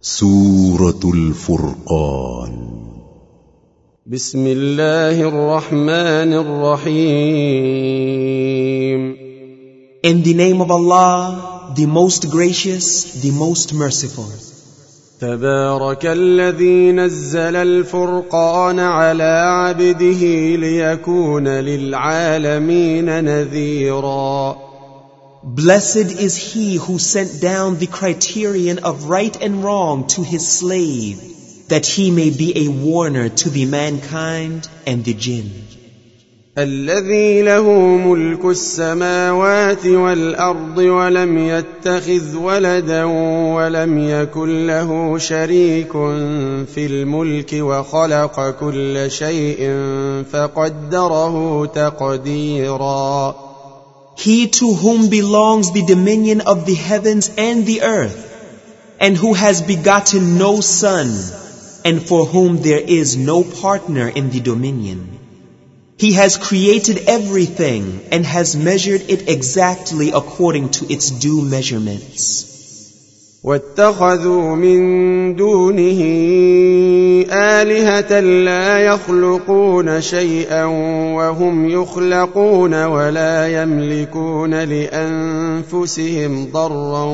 سورة الفرقان. بسم الله الرحمن الرحيم. In the name of Allah, the most gracious, the most merciful. تبارك الذي نزل الفرقان على عبده ليكون للعالمين نذيرا. Blessed is he who sent down the criterion of right and wrong to his slave, that he may be a warner to the mankind and the jinn. الذي له ملك السماوات والأرض ولم يتخذ ولدا ولم يكن له شريك في الملك وخلق كل شيء فقدره تقديرا. He to whom belongs the dominion of the heavens and the earth, and who has begotten no son, and for whom there is no partner in the dominion. He has created everything and has measured it exactly according to its due measurements. واتخذوا من دونه آلهة لا يخلقون شيئا وهم يخلقون ولا يملكون لأنفسهم ضرا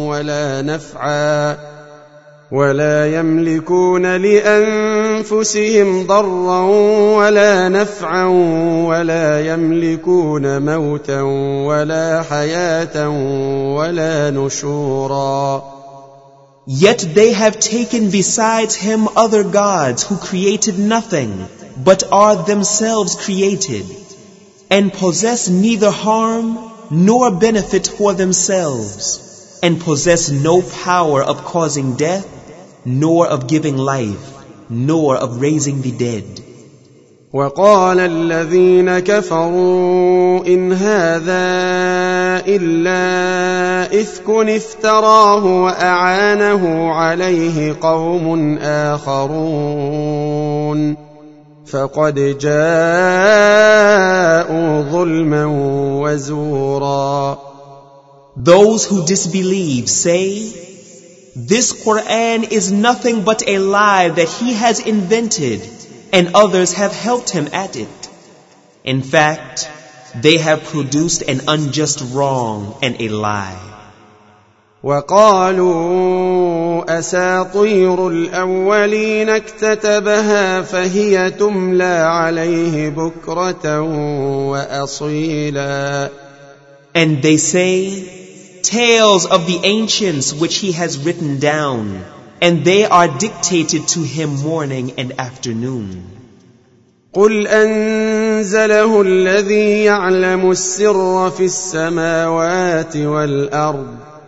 ولا نفعا ولا يملكون موتا ولا حياة ولا نشورا. Yet they have taken besides him other gods who created nothing, but are themselves created, and possess neither harm nor benefit for themselves, and possess no power of causing death, nor of giving life, nor of raising the dead. وقال الذين كفروا إن هذا إلا إفك افتراه وأعانه عليه قوم آخرون فقد جاءوا ظلما وزورا. Those who disbelieve say, this Quran is nothing but a lie that he has invented, and others have helped him at it. In fact, they have produced an unjust wrong and a lie. وقالوا أساطير الأولين اكتتبها فهي تملى عليه بكرة وأصيلا. And they say, tales of the ancients which he has written down, and they are dictated to him morning and afternoon. قل أنزله الذي يعلم السر في السماوات والأرض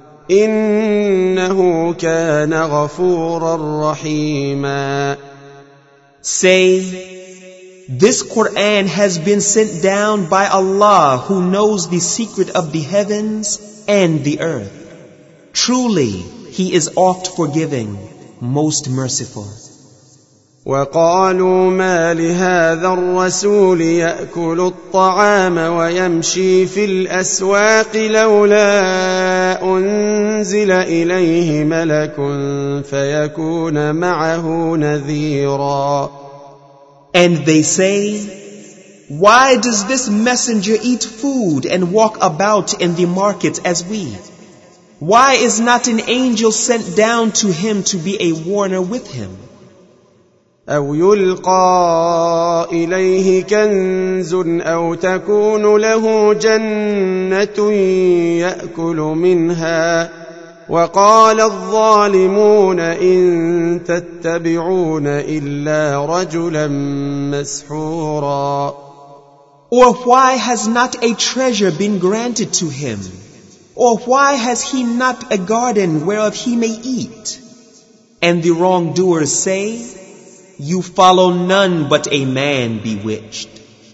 إنه كان غفورا رحيما. Say, this Quran has been sent down by Allah who knows the secret of the heavens and the earth. Truly, He is oft forgiving, most merciful. وقالوا ما لهذا الرسول يأكل الطعام ويمشي في الأسواق لولا أنزل إليه ملك فيكون معه نذيرا. And they say, why does this messenger eat food and walk about in the markets as we? Why is not an angel sent down to him to be a warner with him? أو يلقى إليه كنز أو تكون له جنة يأكل منها وقال الظالمون إن تتبعون إلا رجلا مسحورا. Or why has not a treasure been granted to him? Or why has he not a garden whereof he may eat? And the wrongdoers say, you follow none but a man bewitched.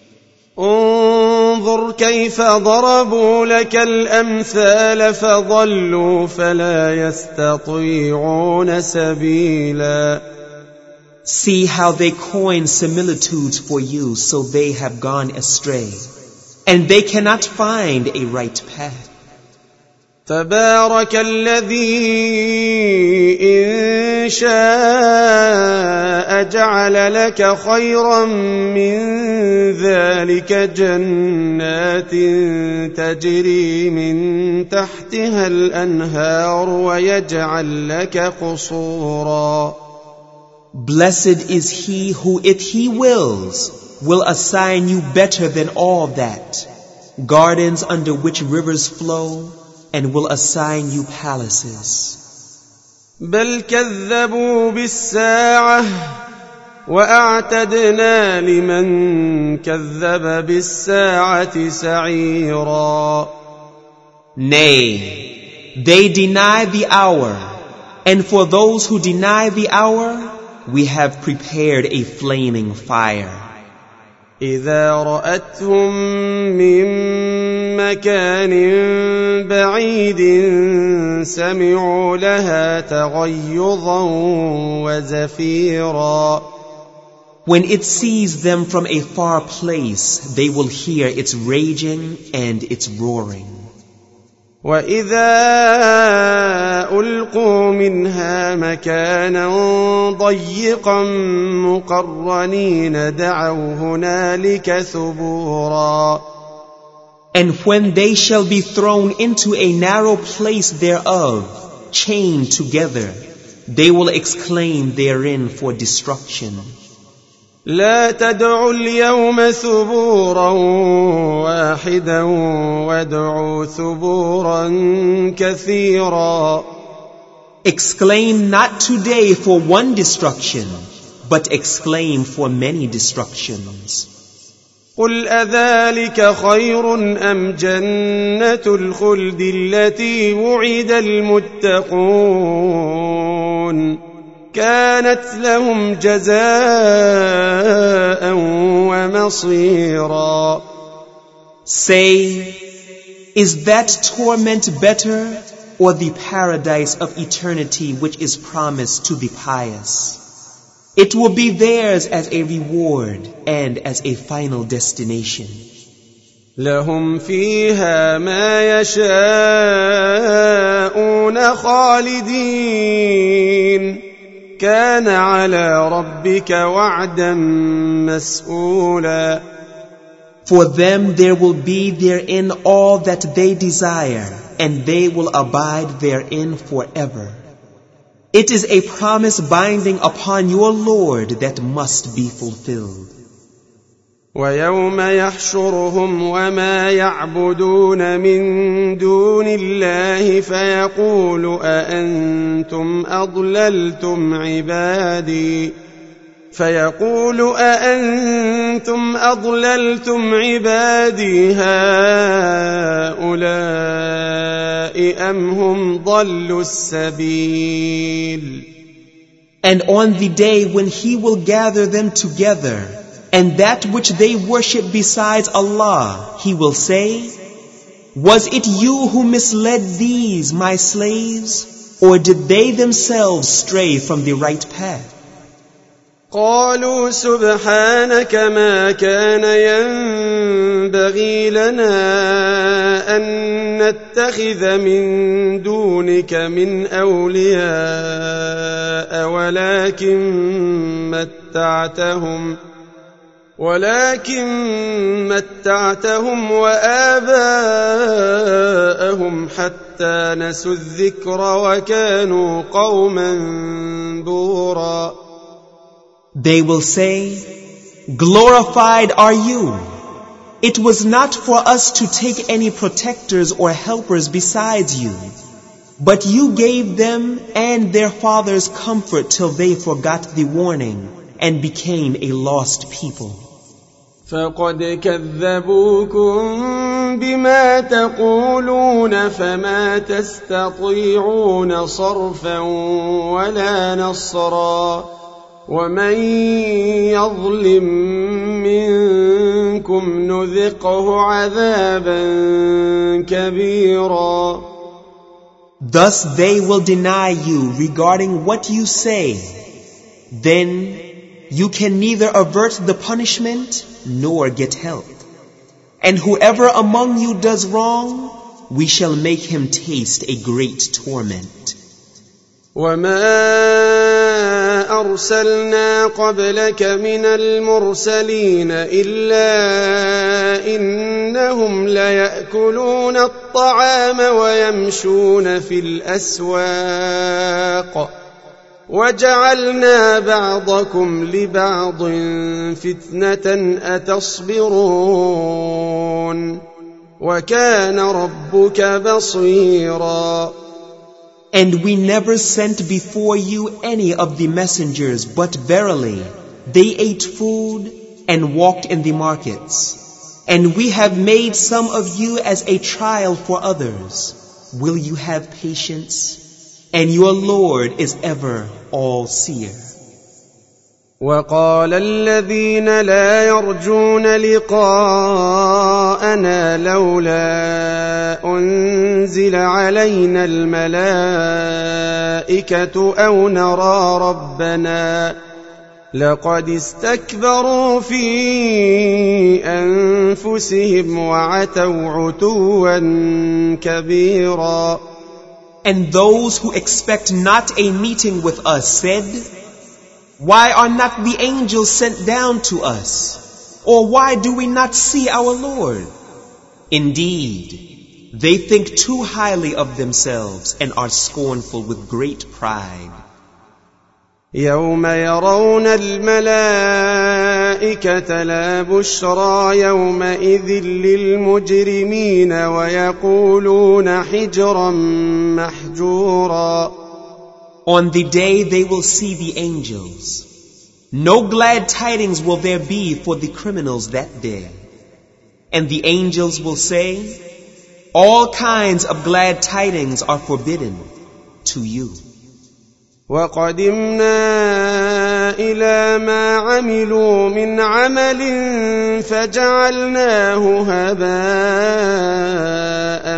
انظر كيف ضربوا لك الأمثال فضلوا فلا يستطيعون سبيلا. See how they coin similitudes for you, so they have gone astray, and they cannot find a right path. تبارك الذي إن شاء جعل لك خيرا من ذلك جنات تجري من تحتها الأنهار ويجعل لك قصورا. Blessed is he who, if he wills, will assign you better than all that, gardens under which rivers flow, and will assign you palaces. بل كذبوا بالساعة وأعتدنا لمن كذب بالساعة سعيرا. Nay, they deny the hour, and for those who deny the hour, we have prepared a flaming fire. إذا رأتهم من مكان بعيد سمعوا لها تغيظا وزفيرا. When it sees them from a far place, they will hear its raging and its roaring. وإذا ألقوا منها مكانا ضيقا مقرنين دعوا هنالك ثبورا. And when they shall be thrown into a narrow place thereof, chained together, they will exclaim therein for destruction. لا تدعوا اليوم ثبورا واحدا وادعوا ثبورا كثيرا. Exclaim not today for one destruction, but exclaim for many destructions. قل أذلك خير أم جنة الخلد التي وعد المتقون كانت لهم جزاء ومصيرا. Say, is that torment better, or the paradise of eternity which is promised to the pious? It will be theirs as a reward and as a final destination. لهم فيها ما يشاءون خالدين كان على ربك وعدا مسئولا. For them there will be therein all that they desire, and they will abide therein forever. It is a promise binding upon your Lord that must be fulfilled. ويوم يحشرهم وما يعبدون من دون الله فيقول أأنتم أضللتم عبادي هؤلاء أم هم ضلوا السبيل. And on the day when he will gather them together, and that which they worship besides Allah, he will say, was it you who misled these, my slaves, or did they themselves stray from the right path? قالوا سبحانك ما كان ينبغي لنا أن نتخذ من دونك من أولياء ولكن متعتهم وآباءهم حتى نسوا الذكر وكانوا قوما بورا. They will say, glorified are you. It was not for us to take any protectors or helpers besides you, but you gave them and their fathers comfort till they forgot the warning and became a lost people. فقد كذبوكم بما تقولون فما تستطيعون صرفا ولا نصرا ومن يظلم منكم نذقه عذابا كبيرا. Thus they will deny you regarding what you say. Then you can neither avert the punishment nor get help. And whoever among you does wrong, we shall make him taste a great torment. وما أرسلنا قبلك من المرسلين إلا إنهم ليأكلون الطعام ويمشون في الأسواق وجعلنا بعضكم لبعض فتنة أتصبرون وكان ربك بصيرا. And we never sent before you any of the messengers, but verily they ate food and walked in the markets. And we have made some of you as a trial for others. Will you have patience? And your Lord is ever all-seer. وقال الذين لا يرجون لقاءنا لولا أنزل علينا الملائكة أو نرى ربنا لقد استكبروا في أنفسهم وعتوا عتوا كبيرا. And those who expect not a meeting with us said, why are not the angels sent down to us? Or why do we not see our Lord? Indeed, they think too highly of themselves and are scornful with great pride. يوم يرون الملائكة لا بشرى يومئذ للمجرمين ويقولون حجرا محجورا. On the day they will see the angels. No glad tidings will there be for the criminals that day. And the angels will say, all kinds of glad tidings are forbidden to you. وَقَدِمْنَا إِلَى مَا عَمِلُوا مِنْ عَمَلٍ فَجَعَلْنَاهُ هَبَاءً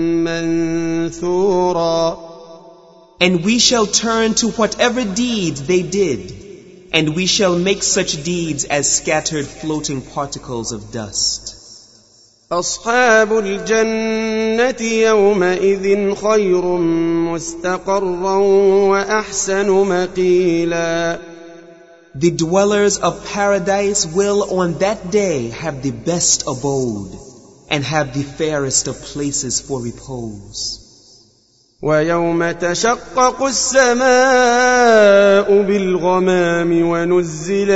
مَنْثُورًا. And we shall turn to whatever deeds they did, and we shall make such deeds as scattered floating particles of dust. أصحاب الجنة يومئذ خير مستقرا وأحسن مقيلا. The dwellers of paradise will on that day have the best abode and have the fairest of places for repose. ويوم تشقق السماء بالغمام ونزل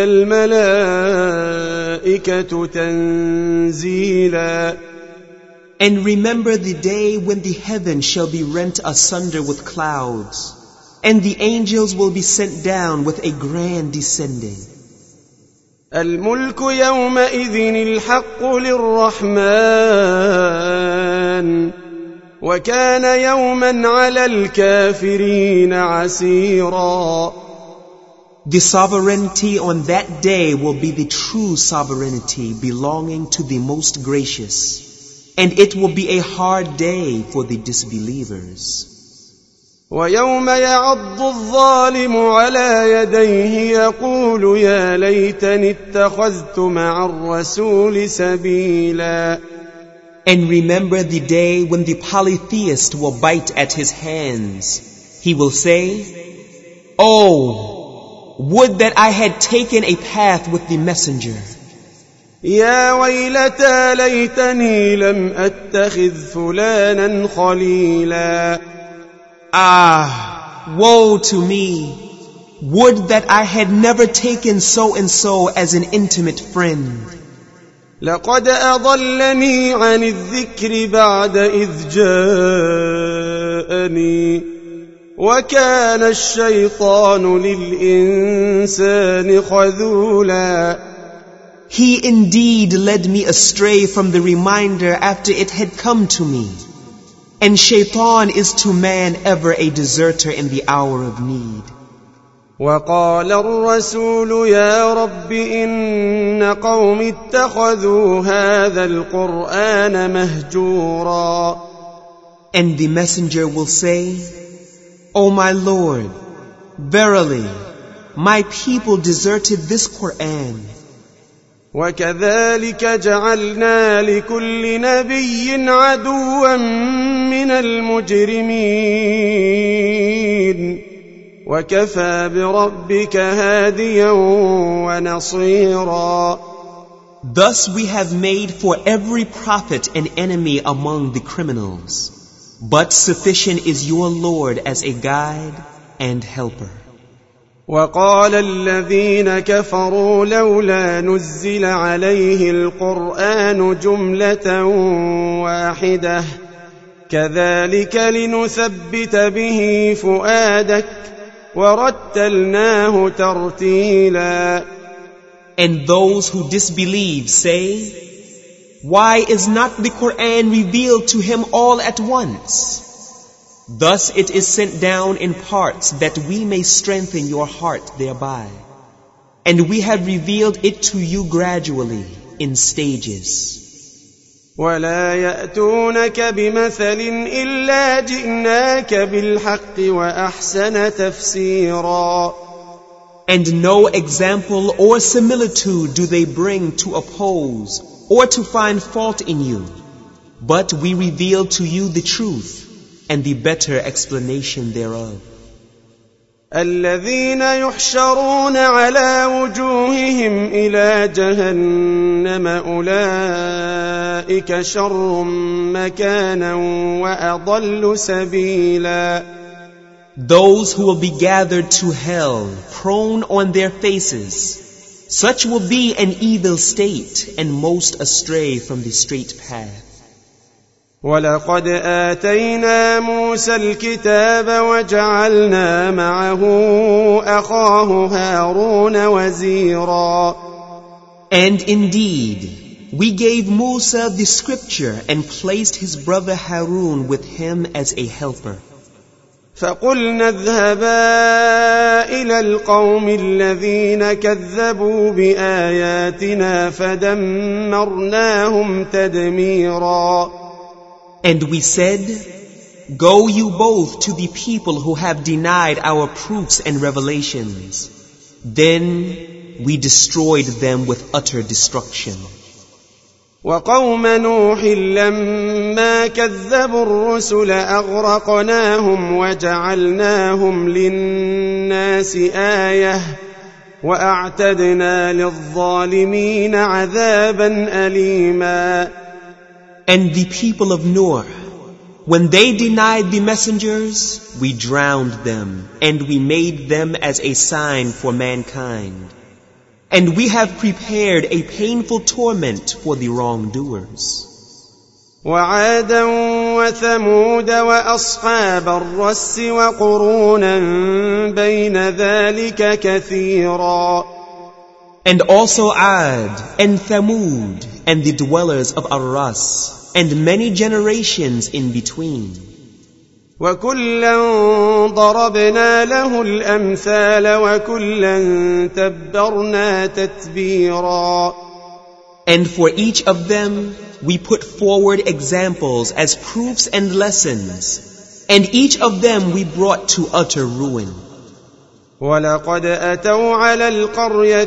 الملائكة تنزيلا. And remember the day when the heaven shall be rent asunder with clouds, and the angels will be sent down with a grand descending. الملك يومئذ الحق للرحمن وكان يوما على الكافرين عسيرا. The sovereignty on that day will be the true sovereignty belonging to the most gracious, and it will be a hard day for the disbelievers. ويوم يعض الظالم على يديه يقول يا ليتني اتخذت مع الرسول سبيلا. And remember the day when the polytheist will bite at his hands. He will say, oh, would that I had taken a path with the messenger. يا ويلتى ليتني لم أتخذ فلانا خليلا. Ah, woe to me! Would that I had never taken so and so as an intimate friend. لقد أضلني عن الذكر بعد إذ جاءني وكان الشيطان للإنسان خذولا. He indeed led me astray from the reminder after it had come to me. And Shaitan is to man ever a deserter in the hour of need. وقال الرسول يا رب إن قوم اتخذوا هذا القرآن مهجورا. And the messenger will say, O my Lord, verily, my people deserted this Quran. وكذلك جعلنا لكل نبي عدوا من المجرمين وكفى بربك هاديا ونصيرا. Thus we have made for every prophet an enemy among the criminals, but sufficient is your Lord as a guide and helper. وقال الذين كفروا لولا نزل عليه القرآن جملة واحدة كذلك لنثبت به فؤادك ورتلناه ترتيلا. And those who disbelieve say, why is not the Quran revealed to him all at once? Thus it is sent down in parts that we may strengthen your heart thereby. And we have revealed it to you gradually in stages. ولا يأتونك بمثل إلا جئناك بالحق وأحسن تفسيرا. And no example or similitude do they bring to oppose or to find fault in you. But we reveal to you the truth and the better explanation thereof. الذين يحشرون على وجوههم إلى جهنم أولئك شر مكانا وأضل سبيلا. Those who will be gathered to hell, prone on their faces, such will be an evil state and most astray from the straight path. ولقد آتينا موسى الكتاب وجعلنا معه أخاه هارون وزيرا. And indeed, we gave Musa the scripture and placed his brother Harun with him as a helper. فقلنا اذهبا إلى القوم الذين كذبوا بآياتنا فدمرناهم تدميرا. And we said, go you both to the people who have denied our proofs and revelations. Then we destroyed them with utter destruction. وقوم نوح لما كذبوا الرسل أغرقناهم وجعلناهم للناس آية وأعتدنا للظالمين عذابا أليما. And the people of Noah, when they denied the messengers, we drowned them and we made them as a sign for mankind. And we have prepared a painful torment for the wrongdoers. وعادا وثمود وأصحاب الرس وقرونا بين ذلك كثيرا. And also Ad and Thamud and the dwellers of Ar-Ras and many generations in between. وكلا ضربنا له الأمثال وكلا تبرنا تتبيرا. And for each of them we put forward examples as proofs and lessons, and each of them we brought to utter ruin. ولقد أتوا على القرية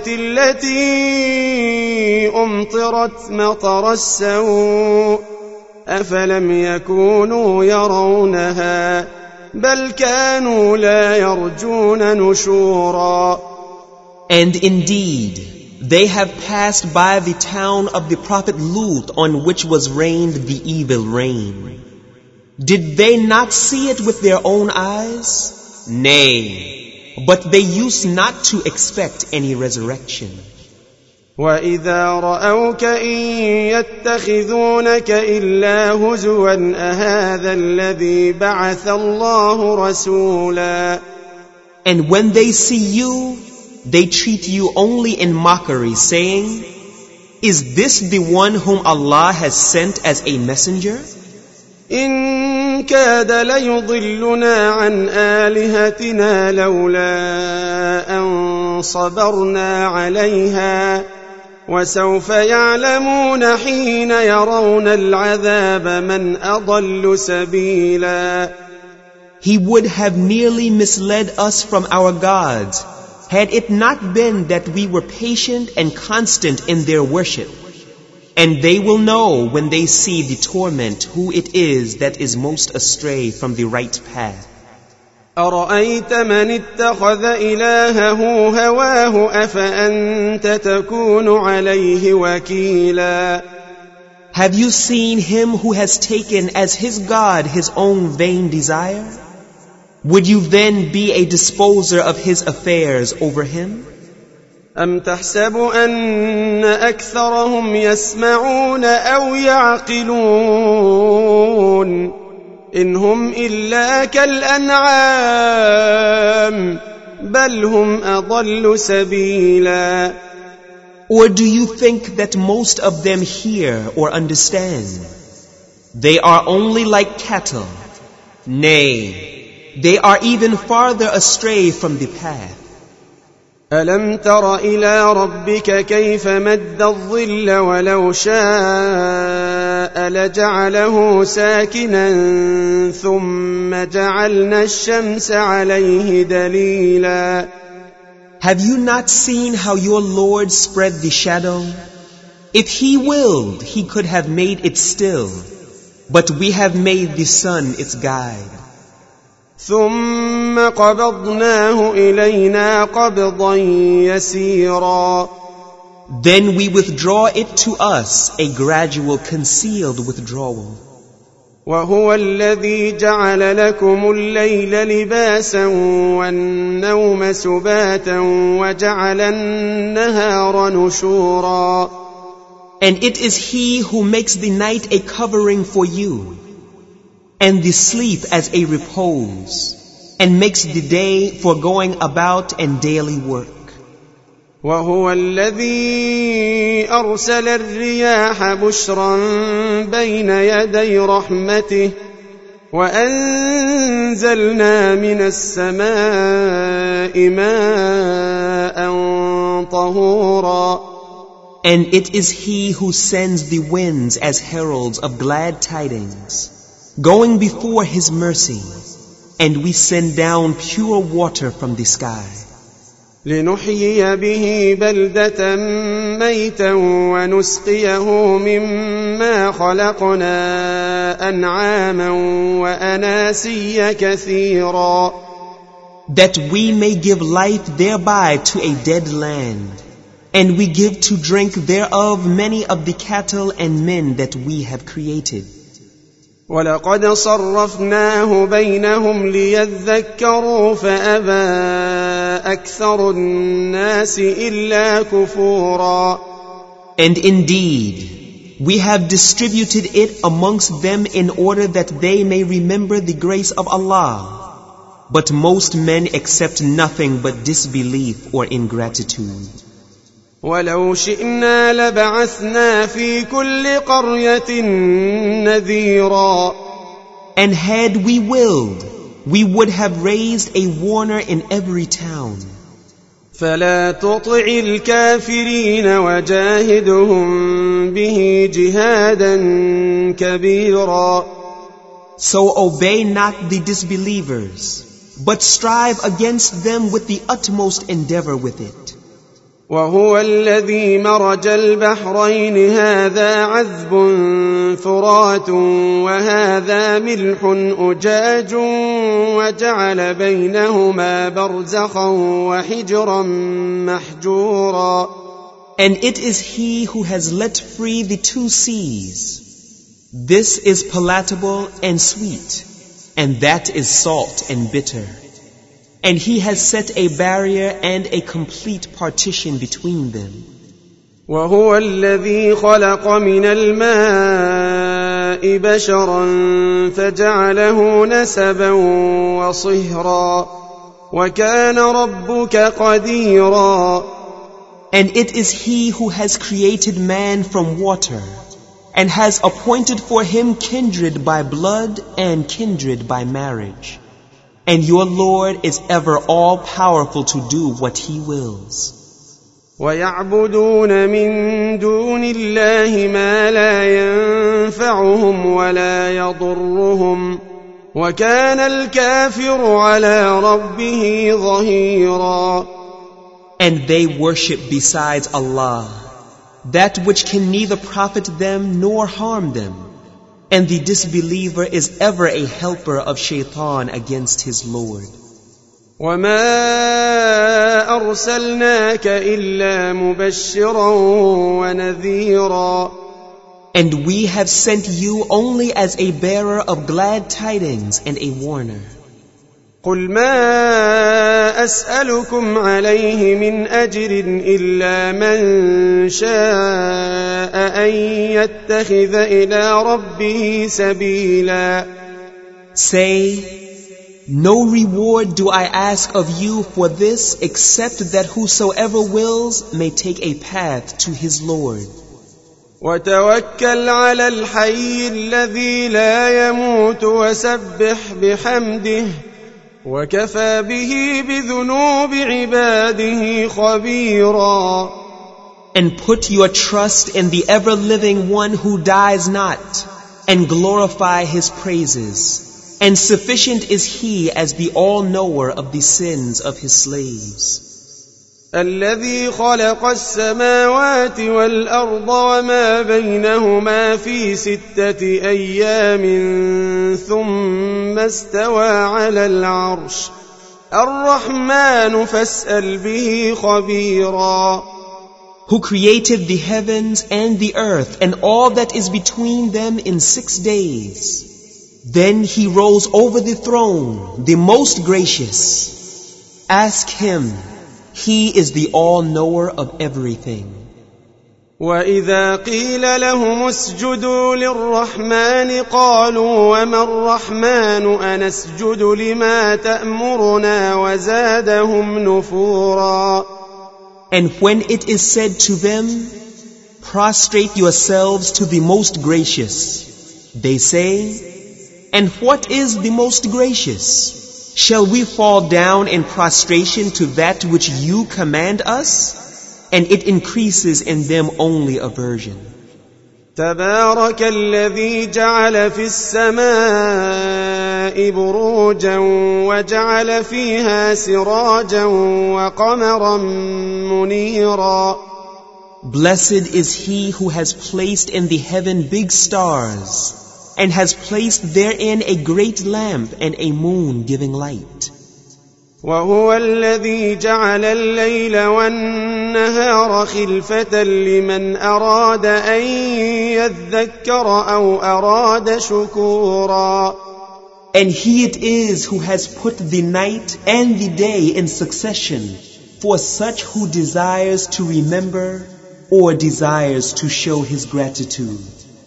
التي أمطرت مطر السوء أفلم يكونوا يرونها بل كانوا لا يرجون نشورا. And indeed, they have passed by the town of the prophet Lut on which was rained the evil rain. Did they not see it with their own eyes? Nay, but they used not to expect any resurrection. وَإِذَا رَأَوْكَ إِن يَتَّخِذُونَكَ إِلَّا هُزُوًا أَهَذَا الَّذِي بَعَثَ اللَّهُ رَسُولًا. And when they see you, they treat you only in mockery, saying, is this the one whom Allah has sent as a messenger? إِن كَادَ لَيُضِلُّنَا عَنْ آلِهَتِنَا لَوْلَا أَن صَبَرْنَا عَلَيْهَا وَسَوْفَ يَعْلَمُونَ حِينَ يَرَوْنَ الْعَذَابَ مَنْ أَضَلُّ سَبِيلًا. He would have nearly misled us from our gods, had it not been that we were patient and constant in their worship. And they will know when they see the torment who it is that is most astray from the right path. أرأيت من اتخذ إلهه هواه أفأنت تكون عليه وكيلا. Have you seen him who has taken as his God his own vain desire? Would you then be a disposer of his affairs over him? أم تحسب أن أكثرهم يسمعون أو يعقلون إن هم إلا كالأنعام بل هم أضل سبيلا. Or do you think that most of them hear or understand? They are only like cattle. Nay, they are even farther astray from the path. ألم تر إلى ربك كيف مد الظل ولو شاء لجعله ساكنا ثم جعلنا الشمس عليه دليلا. Have you not seen how your Lord spread the shadow? If he willed, he could have made it still, but we have made the sun its guide. ثم قبضناه إلينا قبضا يسيرا. Then we withdraw it to us, a gradual concealed withdrawal. وهو الذي جعل لكم الليل لباسا والنوم سباتا وجعل النهار نشورا. And it is he who makes the night a covering for you, and the sleep as a repose, and makes the day for going about and daily work. وهو الذي أرسل الرياح بشرا بين يدي رحمته وأنزلنا من السماء ماء طهورا. And it is he who sends the winds as heralds of glad tidings, going before his mercy, and we send down pure water from the sky. لنحيي به بلدة ميتا ونسقيه مما خلقنا أنعاما وأناسيا كثيرا. That we may give life thereby to a dead land, and we give to drink thereof many of the cattle and men that we have created. ولقد صرفناه بينهم ليذكروا فأبى أكثر الناس إلا كفورا. And indeed, we have distributed it amongst them in order that they may remember the grace of Allah. But most men accept nothing but disbelief or ingratitude. ولو شئنا لبعثنا في كل قرية نذيرا. And had we willed, we would have raised a warner in every town. فلا تطع الكافرين وجاهدهم به جهادا كبيرا. So obey not the disbelievers, but strive against them with the utmost endeavor with it. وهو الذي مرج البحرين هذا عذب فرات وهذا ملح أجاج وجعل بينهما برزخا وحجرا محجورا. And it is he who has let free the two seas. This is palatable and sweet, and that is salt and bitter. And he has set a barrier and a complete partition between them. وهو الذي خلق من الماء بشرا فجعله نسبا وصهرا وكان ربك قديرا. And it is he who has created man from water, and has appointed for him kindred by blood and kindred by marriage. And your Lord is ever all-powerful to do what He wills. وَيَعْبُدُونَ مِن دُونِ اللَّهِ مَا لَا يَنفَعُهُمْ وَلَا يَضُرُّهُمْ وَكَانَ الْكَافِرُ عَلَى رَبِّهِ ظَهِيرًا. And they worship besides Allah that which can neither profit them nor harm them. And the disbeliever is ever a helper of shaitan against his Lord. وَمَا أَرْسَلْنَاكَ إِلَّا مُبَشِّرًا وَنَذِيرًا. And we have sent you only as a bearer of glad tidings and a warner. قُلْ مَا أَسْأَلُكُمْ عَلَيْهِ مِنْ أَجْرٍ إِلَّا مَنْ شَاءَ أَنْ يَتَّخِذَ إِلَى رَبِّهِ سَبِيلًا. Say, no reward do I ask of you for this except that whosoever wills may take a path to his Lord. وَتَوَكَّلْ عَلَى الْحَيِّ الَّذِي لَا يَمُوتُ وَسَبِّحْ بِحَمْدِهِ وَكَفَى بِهِ بِذُنُوبِ عِبَادِهِ خَبِيرًا. And put your trust in the ever-living one who dies not, and glorify his praises. And sufficient is he as the all-knower of the sins of his slaves. الذي خلق السماوات والأرض وما بينهما في 6 أيام ثم استوى على العرش الرحمن فاسأل به خبيرا. Who created the heavens and the earth and all that is between them in 6 days. Then he rose over the throne, the most gracious. Ask him. He is the all-knower of everything. وَإِذَا قِيلَ لَهُمُ اسْجُدُوا لِلرَّحْمَنِ قَالُوا وَمَا الرَّحْمَنُ أَنَسْجُدُ لِمَا تَأْمُرُنَا وَزَادَهُمْ نُفُورًا. And when it is said to them, prostrate yourselves to the most gracious, they say, and what is the most gracious? Shall we fall down in prostration to that which you command us? And it increases in them only aversion. تبارك الذي جعل في السماء بروجا وجعل فيها سراجا وقمرا منيرا. Blessed is he who has placed in the heaven big stars, and has placed therein a great lamp and a moon giving light. وهو الذي جعل الليل والنهار خلفة لمن أراد أن يذكر أو أراد شكورا. And he it is who has put the night and the day in succession for such who desires to remember or desires to show his gratitude.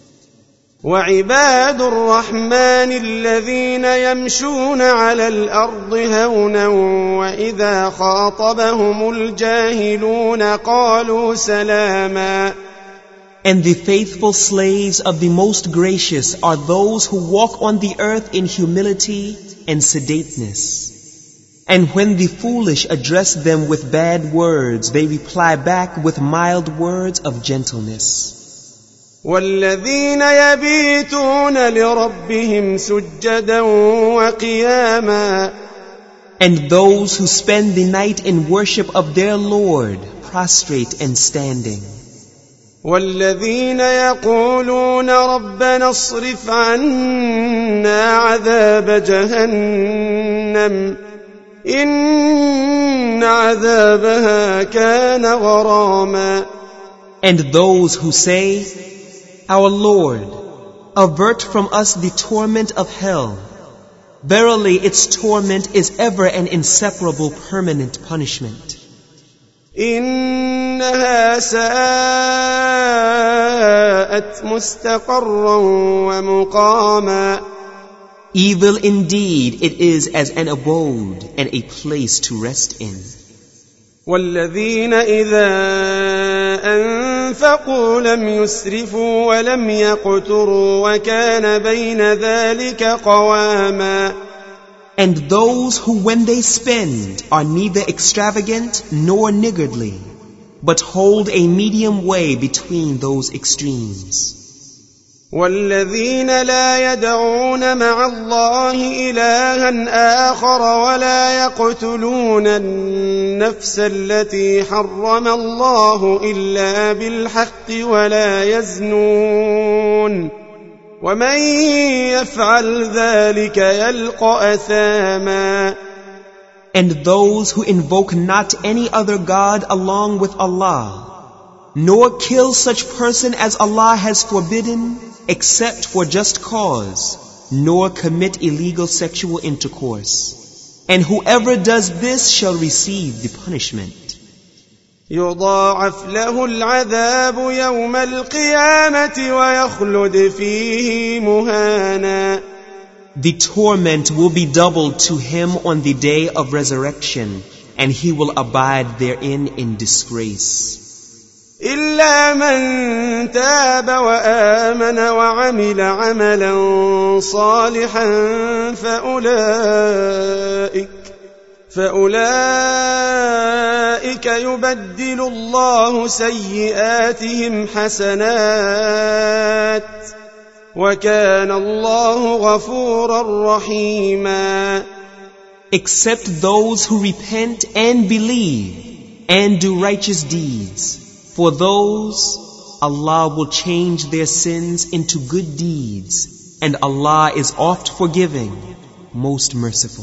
وعباد الرحمن الذين يمشون على الأرض هونا وإذا خاطبهم الجاهلون قالوا سلاما. And the faithful slaves of the Most Gracious are those who walk on the earth in humility and sedateness. And when the foolish address them with bad words, they reply back with mild words of gentleness. والذين يبيتون لربهم سجدا وقياما. And those who spend the night in worship of their Lord, prostrate and standing. والذين يقولون ربنا اصرف عنا عذاب جهنم إن عذابها كان غراما. And those who say, Our Lord, avert from us the torment of hell. Verily its torment is ever an inseparable permanent punishment. إنها ساءت مستقرا ومقاما. Evil indeed it is as an abode and a place to rest in. والذين إذا أنفقوا لم يسرفوا ولم يقتروا وكان بين ذلك قواما. And those who when they spend are neither extravagant nor niggardly, but hold a medium way between those extremes. والذين لا يدعون مع الله إلها آخر ولا يقتلون النفس التي حرم الله إلا بالحق ولا يزنون ومن يفعل ذلك يلقى أثاما. And those who invoke not any other God along with Allah, nor kill such person as Allah has forbidden except for just cause, nor commit illegal sexual intercourse. And whoever does this shall receive the punishment. يضاعف له العذاب يوم القيامة ويخلد فيه مهانا. The torment will be doubled to him on the day of resurrection, and he will abide therein in disgrace. إلا من تاب وآمن وعمل عملا صالحا فأولئك يبدل الله سيئاتهم حسنات وكان الله غفورا رحيما. Except those who repent and believe and do righteous deeds. For those, Allah will change their sins into good deeds, and Allah is oft forgiving, most merciful.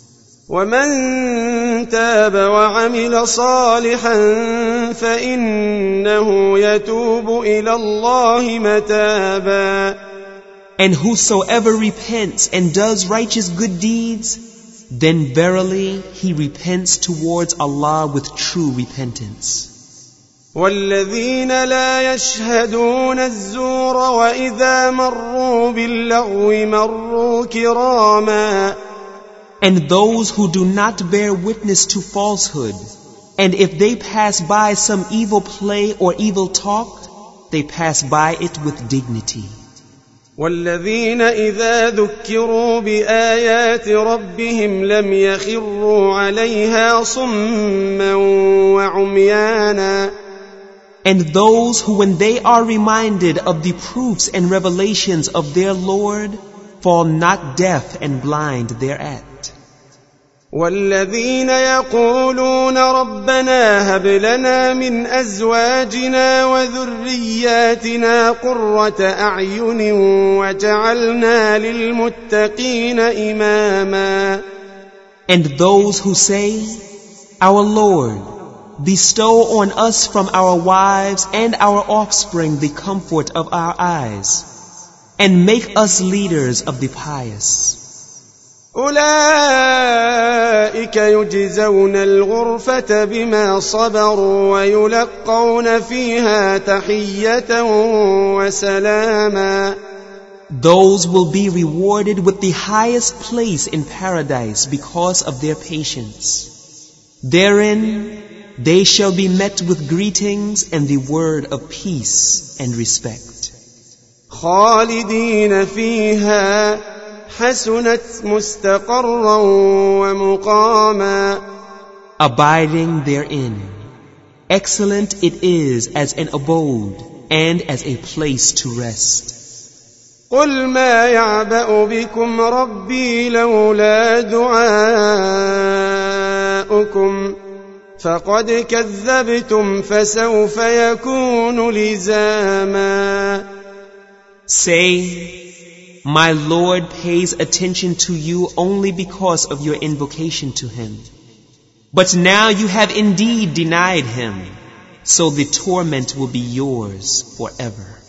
وَمَن تَابَ وَعَمِلَ صَالِحًا فَإِنَّهُ يَتُوبُ إِلَى اللَّهِ مَتَابًا. And whosoever repents and does righteous good deeds, then verily he repents towards Allah with true repentance. والذين لا يشهدون الزور وإذا مروا باللغو مروا كراما. And those who do not bear witness to falsehood, and if they pass by some evil play or evil talk, they pass by it with dignity. والذين إذا ذكروا بآيات ربهم لم يخروا عليها صما وعميانا. And those who, when they are reminded of the proofs and revelations of their Lord, fall not deaf and blind thereat. والذين يقولون ربنا هب لنا من أزواجنا وذرياتنا قرة أعين وجعلنا للمتقين إماما. And those who say, Our Lord, bestow on us from our wives and our offspring the comfort of our eyes, and make us leaders of the pious. أولئك يجزون الغرفة بما صبروا ويلقون فيها تحية وسلاما. Those will be rewarded with the highest place in paradise because of their patience. Therein they shall be met with greetings and the word of peace and respect. خالدين فيها حسنت مستقرا ومقاما. Abiding therein, excellent it is as an abode and as a place to rest. قل ما يعبأ بكم ربي لولا دعاؤكم فقد كذبتم فسوف يكون لزاما. Say, My Lord pays attention to you only because of your invocation to Him. But now you have indeed denied Him, so the torment will be yours forever.